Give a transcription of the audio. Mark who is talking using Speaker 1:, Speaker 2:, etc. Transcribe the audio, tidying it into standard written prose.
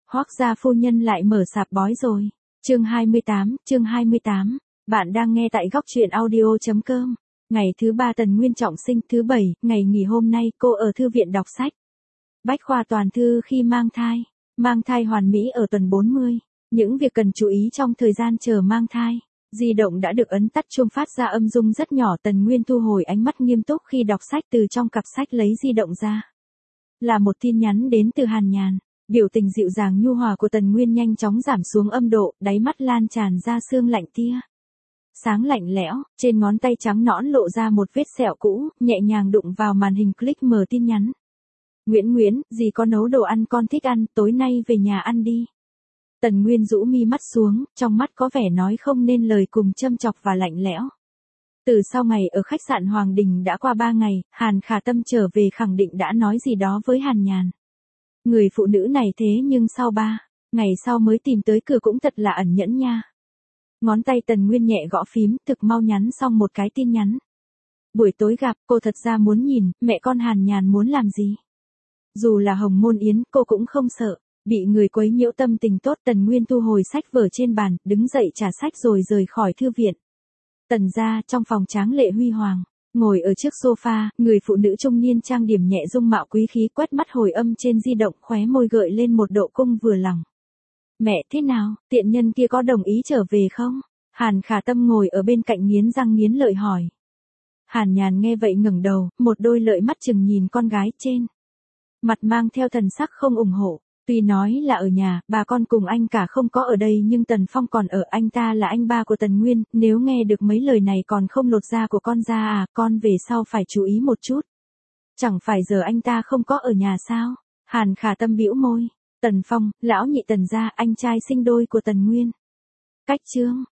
Speaker 1: Hoác gia phu nhân lại mở sạp bói rồi. Chương 28, bạn đang nghe tại góc truyện audio.com. Ngày thứ 3 Tần Nguyên trọng sinh, thứ 7, ngày nghỉ hôm nay cô ở thư viện đọc sách. Bách khoa toàn thư khi mang thai hoàn mỹ ở tuần 40. Những việc cần chú ý trong thời gian chờ mang thai. Di động đã được ấn tắt chuông phát ra âm rung rất nhỏ. Tần Nguyên thu hồi ánh mắt nghiêm túc khi đọc sách, từ trong cặp sách lấy di động ra. Là một tin nhắn đến từ Hàn Nhàn. Biểu tình dịu dàng nhu hòa của Tần Nguyên nhanh chóng giảm xuống âm độ, đáy mắt lan tràn ra sương lạnh tia sáng lạnh lẽo, trên ngón tay trắng nõn lộ ra một vết sẹo cũ, nhẹ nhàng đụng vào màn hình, click mở tin nhắn. Nguyễn, dì có nấu đồ ăn con thích ăn, tối nay về nhà ăn đi. Tần Nguyên rũ mi mắt xuống, trong mắt có vẻ nói không nên lời cùng châm chọc và lạnh lẽo. Từ sau ngày ở khách sạn Hoàng Đình đã qua 3 ngày, Hàn Khả Tâm trở về khẳng định đã nói gì đó với Hàn Nhàn. Người phụ nữ này thế nhưng sau 3 ngày sau mới tìm tới cửa cũng thật là ẩn nhẫn nha. Ngón tay Tần Nguyên nhẹ gõ phím, thực mau nhắn xong một cái tin nhắn. Buổi tối gặp, cô thật ra muốn nhìn, mẹ con Hàn Nhàn muốn làm gì. Dù là Hồng Môn Yến, cô cũng không sợ. Bị người quấy nhiễu tâm tình tốt, Tần Nguyên thu hồi sách vở trên bàn, đứng dậy trả sách rồi rời khỏi thư viện. Tần gia, trong phòng tráng lệ huy hoàng. Ngồi ở trước sofa, người phụ nữ trung niên trang điểm nhẹ dung mạo quý khí, quét mắt hồi âm trên di động, khóe môi gợi lên một độ cung vừa lòng. Mẹ thế nào, tiện nhân kia có đồng ý trở về không? Hàn Khả Tâm ngồi ở bên cạnh nghiến răng nghiến lợi hỏi. Hàn Nhàn nghe vậy ngẩng đầu, một đôi lợi mắt chừng nhìn con gái trên. Mặt mang theo thần sắc không ủng hộ. Tuy nói là ở nhà, bà con cùng anh cả không có ở đây nhưng Tần Phong còn ở, anh ta là anh ba của Tần Nguyên, nếu nghe được mấy lời này còn không lột da của con ra à, con về sau phải chú ý một chút. Chẳng phải giờ anh ta không có ở nhà sao? Hàn Khả Tâm bĩu môi. Tần Phong, lão nhị Tần gia, anh trai sinh đôi của Tần Nguyên. Cách chương,